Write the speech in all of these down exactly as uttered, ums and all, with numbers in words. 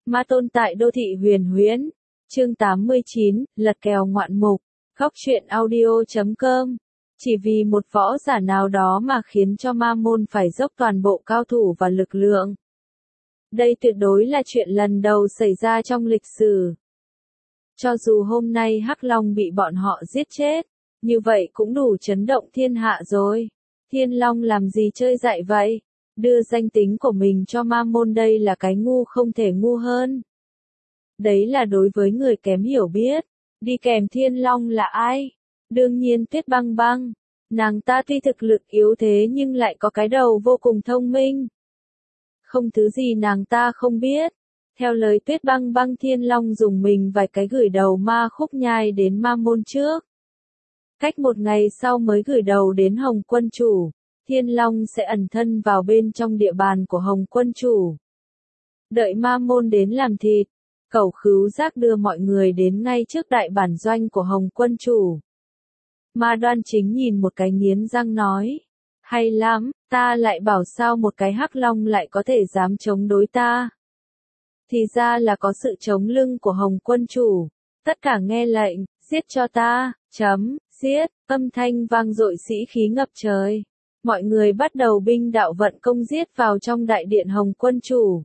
Ma tôn tại đô thị huyền huyễn. Chương tám mươi chín, lật kèo ngoạn mục. Góc truyện audio chấm com. Chỉ vì một võ giả nào đó mà khiến cho ma môn phải dốc toàn bộ cao thủ và lực lượng. Đây tuyệt đối là chuyện lần đầu xảy ra trong lịch sử. Cho dù hôm nay Hắc Long bị bọn họ giết chết, như vậy cũng đủ chấn động thiên hạ rồi. Thiên Long làm gì chơi dại vậy? Đưa danh tính của mình cho ma môn, đây là cái ngu không thể ngu hơn. Đấy là đối với người kém hiểu biết. Đi kèm Thiên Long là ai? Đương nhiên Tuyết Băng Băng. Nàng ta tuy thực lực yếu thế nhưng lại có cái đầu vô cùng thông minh. Không thứ gì nàng ta không biết. Theo lời Tuyết Băng Băng, Thiên Long dùng mình vài cái gửi đầu ma khúc nhai đến ma môn trước. Cách một ngày sau mới gửi đầu đến Hồng Quân Chủ. Thiên Long sẽ ẩn thân vào bên trong địa bàn của Hồng Quân Chủ. Đợi ma môn đến làm thịt, Cẩu Khứu Giác đưa mọi người đến ngay trước đại bản doanh của Hồng Quân Chủ. Ma Đoan Chính nhìn một cái nghiến răng nói. Hay lắm, ta lại bảo sao một cái Hắc Long lại có thể dám chống đối ta. Thì ra là có sự chống lưng của Hồng Quân Chủ. Tất cả nghe lệnh, giết cho ta, chấm, giết, âm thanh vang dội sĩ khí ngập trời. Mọi người bắt đầu binh đạo vận công giết vào trong đại điện Hồng Quân Chủ.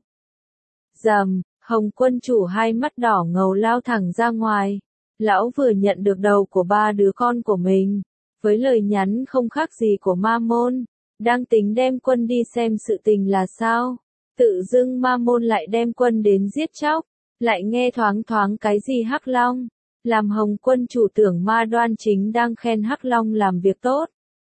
Rầm, Hồng Quân Chủ hai mắt đỏ ngầu lao thẳng ra ngoài. Lão vừa nhận được đầu của ba đứa con của mình, với lời nhắn không khác gì của ma môn, đang tính đem quân đi xem sự tình là sao. Tự dưng ma môn lại đem quân đến giết chóc, lại nghe thoáng thoáng cái gì Hắc Long, làm Hồng Quân Chủ tưởng Ma Đoan Chính đang khen Hắc Long làm việc tốt.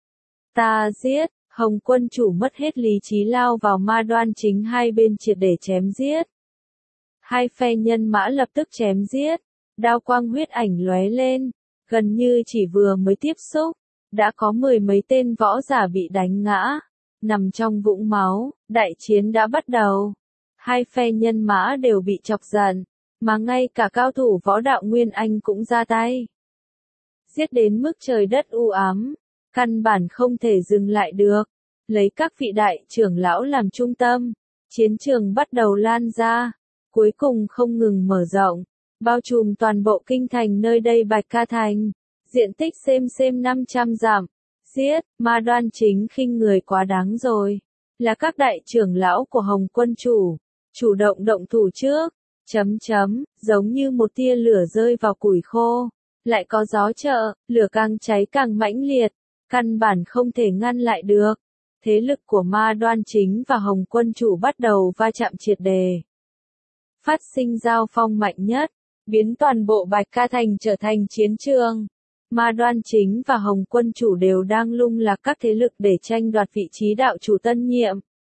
Ta giết, Hồng Quân Chủ mất hết lý trí lao vào Ma Đoan Chính, hai bên triệt để chém giết. Hai phe nhân mã lập tức chém giết, đao quang huyết ảnh lóe lên, gần như chỉ vừa mới tiếp xúc, đã có mười mấy tên võ giả bị đánh ngã, nằm trong vũng máu, đại chiến đã bắt đầu. Hai phe nhân mã đều bị chọc giận, mà ngay cả cao thủ võ đạo Nguyên Anh cũng ra tay. Giết đến mức trời đất u ám, căn bản không thể dừng lại được, lấy các vị đại trưởng lão làm trung tâm, chiến trường bắt đầu lan ra, cuối cùng không ngừng mở rộng, bao trùm toàn bộ kinh thành nơi đây Bạch Ca Thành, diện tích xem xem năm trăm dặm. Giết, Ma Đoan Chính khinh người quá đáng rồi, là các đại trưởng lão của Hồng Quân Chủ, chủ động động thủ trước, chấm chấm, giống như một tia lửa rơi vào củi khô, lại có gió trợ, lửa càng cháy càng mãnh liệt, căn bản không thể ngăn lại được. Thế lực của Ma Đoan Chính và Hồng Quân Chủ bắt đầu va chạm triệt đề. Phát sinh giao phong mạnh nhất, biến toàn bộ Bạch Ca Thành trở thành chiến trường. Ma Đoan Chính và Hồng Quân Chủ đều đang lung lạc các thế lực để tranh đoạt vị trí đạo chủ tân nhiệm.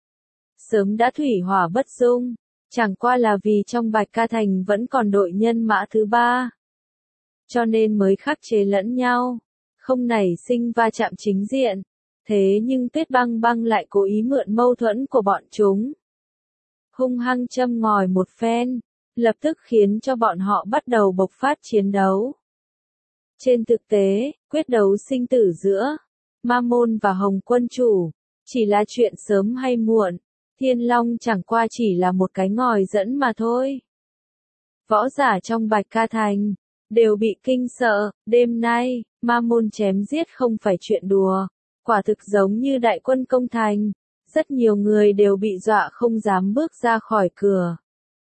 Sớm đã thủy hỏa bất dung, chẳng qua là vì trong Bạch Ca Thành vẫn còn đội nhân mã thứ ba. Cho nên mới khắc chế lẫn nhau, không nảy sinh va chạm chính diện. Thế nhưng Tuyết Băng Băng lại cố ý mượn mâu thuẫn của bọn chúng. Hung hăng châm ngòi một phen, lập tức khiến cho bọn họ bắt đầu bộc phát chiến đấu. Trên thực tế, quyết đấu sinh tử giữa Ma Môn và Hồng Quân Chủ chỉ là chuyện sớm hay muộn, Thiên Long chẳng qua chỉ là một cái ngòi dẫn mà thôi. Võ giả trong Bạch Ca Thành đều bị kinh sợ, đêm nay, Ma Môn chém giết không phải chuyện đùa, quả thực giống như đại quân công thành, rất nhiều người đều bị dọa không dám bước ra khỏi cửa.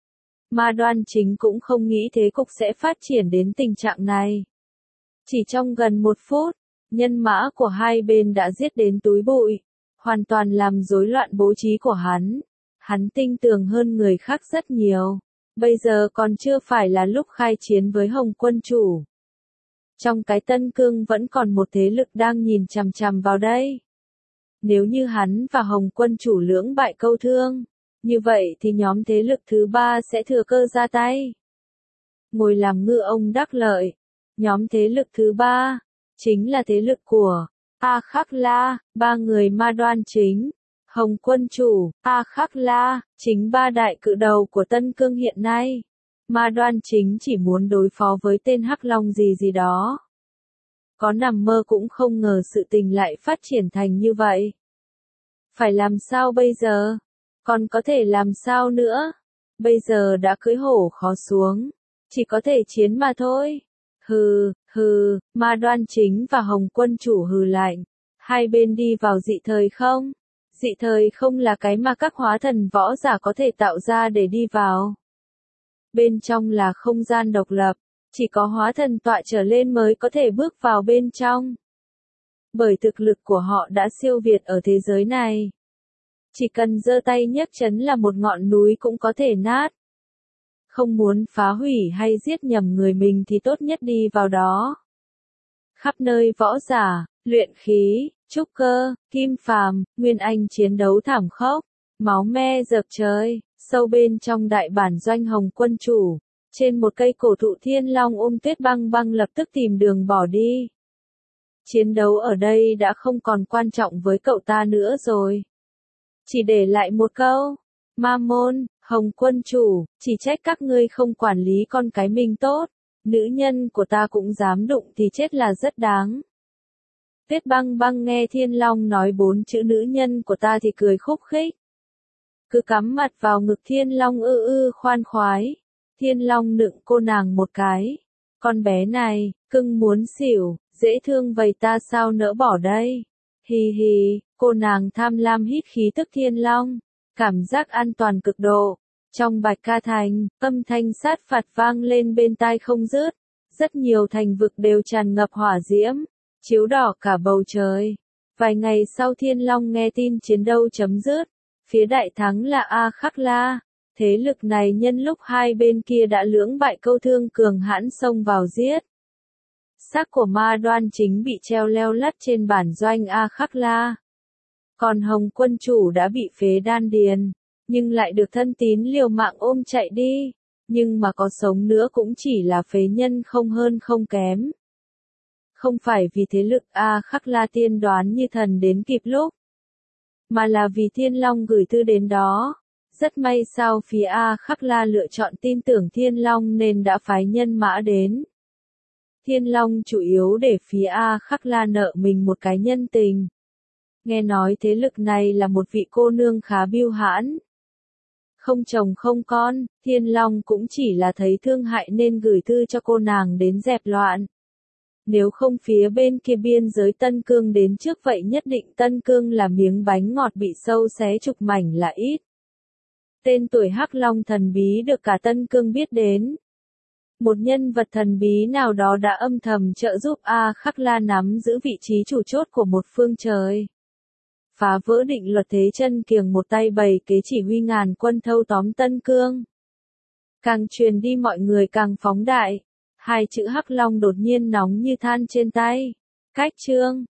Ma Đoan Chính cũng không nghĩ thế cục sẽ phát triển đến tình trạng này. Chỉ trong gần một phút, nhân mã của hai bên đã giết đến túi bụi, hoàn toàn làm rối loạn bố trí của hắn. Hắn tinh tường hơn người khác rất nhiều, bây giờ còn chưa phải là lúc khai chiến với Hồng Quân Chủ. Trong cái Tân Cương vẫn còn một thế lực đang nhìn chằm chằm vào đây. Nếu như hắn và Hồng Quân Chủ lưỡng bại câu thương, như vậy thì nhóm thế lực thứ ba sẽ thừa cơ ra tay. Ngồi làm ngư ông đắc lợi. Nhóm thế lực thứ ba, chính là thế lực của A Khắc La, ba người Ma Đoan Chính, Hồng Quân Chủ, A Khắc La, chính ba đại cự đầu của Tân Cương hiện nay. Ma Đoan Chính chỉ muốn đối phó với tên Hắc Long gì gì đó. Có nằm mơ cũng không ngờ sự tình lại phát triển thành như vậy. Phải làm sao bây giờ? Còn có thể làm sao nữa? Bây giờ đã cưỡi hổ khó xuống, chỉ có thể chiến mà thôi. Hừ, hừ, Ma Đoan Chính và Hồng Quân Chủ hừ lạnh. Hai bên đi vào dị thời không? Dị thời không là cái mà các hóa thần võ giả có thể tạo ra để đi vào. Bên trong là không gian độc lập, chỉ có hóa thần tọa trở lên mới có thể bước vào bên trong. Bởi thực lực của họ đã siêu việt ở thế giới này. Chỉ cần giơ tay nhấc chân là một ngọn núi cũng có thể nát. Không muốn phá hủy hay giết nhầm người mình thì tốt nhất đi vào đó. Khắp nơi võ giả, luyện khí, trúc cơ, kim phàm, nguyên anh chiến đấu thảm khốc, máu me rợp trời, sâu bên trong đại bản doanh Hồng Quân Chủ. Trên một cây cổ thụ thiên long ôm Tuyết Băng Băng lập tức tìm đường bỏ đi. Chiến đấu ở đây đã không còn quan trọng với cậu ta nữa rồi. Chỉ để lại một câu, Ma Môn, Hồng Quân Chủ, chỉ trách các ngươi không quản lý con cái mình tốt, nữ nhân của ta cũng dám đụng thì chết là rất đáng. Tuyết Băng Băng nghe Thiên Long nói bốn chữ nữ nhân của ta thì cười khúc khích. Cứ cắm mặt vào ngực Thiên Long ư ư khoan khoái. Thiên Long nựng cô nàng một cái. Con bé này, cưng muốn xỉu, dễ thương vậy ta sao nỡ bỏ đây. Hì hì, cô nàng tham lam hít khí tức Thiên Long. Cảm giác an toàn cực độ. Trong Bạch Ca Thành, âm thanh sát phạt vang lên bên tai không dứt. Rất nhiều thành vực đều tràn ngập hỏa diễm, chiếu đỏ cả bầu trời. Vài ngày sau Thiên Long nghe tin chiến đấu chấm dứt. Phía đại thắng là A Khắc La. Thế lực này nhân lúc hai bên kia đã lưỡng bại câu thương cường hãn xông vào giết. Xác của Ma Đoan Chính bị treo leo lắt trên bản doanh A Khắc La. Còn Hồng Quân Chủ đã bị phế đan điền, nhưng lại được thân tín liều mạng ôm chạy đi. Nhưng mà có sống nữa cũng chỉ là phế nhân không hơn không kém. Không phải vì thế lực A Khắc La tiên đoán như thần đến kịp lúc, mà là vì Thiên Long gửi thư đến đó. Rất may sao phía A Khắc La lựa chọn tin tưởng Thiên Long nên đã phái nhân mã đến. Thiên Long chủ yếu để phía A Khắc La nợ mình một cái nhân tình. Nghe nói thế lực này là một vị cô nương khá biêu hãn. Không chồng không con, Thiên Long cũng chỉ là thấy thương hại nên gửi thư cho cô nàng đến dẹp loạn. Nếu không phía bên kia biên giới Tân Cương đến trước vậy nhất định Tân Cương là miếng bánh ngọt bị sâu xé chục mảnh là ít. Tên tuổi Hắc Long thần bí được cả Tân Cương biết đến. Một nhân vật thần bí nào đó đã âm thầm trợ giúp A Khắc La nắm giữ vị trí chủ chốt của một phương trời. Phá vỡ định luật thế chân kiềng một tay bày kế chỉ huy ngàn quân thâu tóm Tân Cương. Càng truyền đi mọi người càng phóng đại. Hai chữ Hắc Long đột nhiên nóng như than trên tay. Cách chương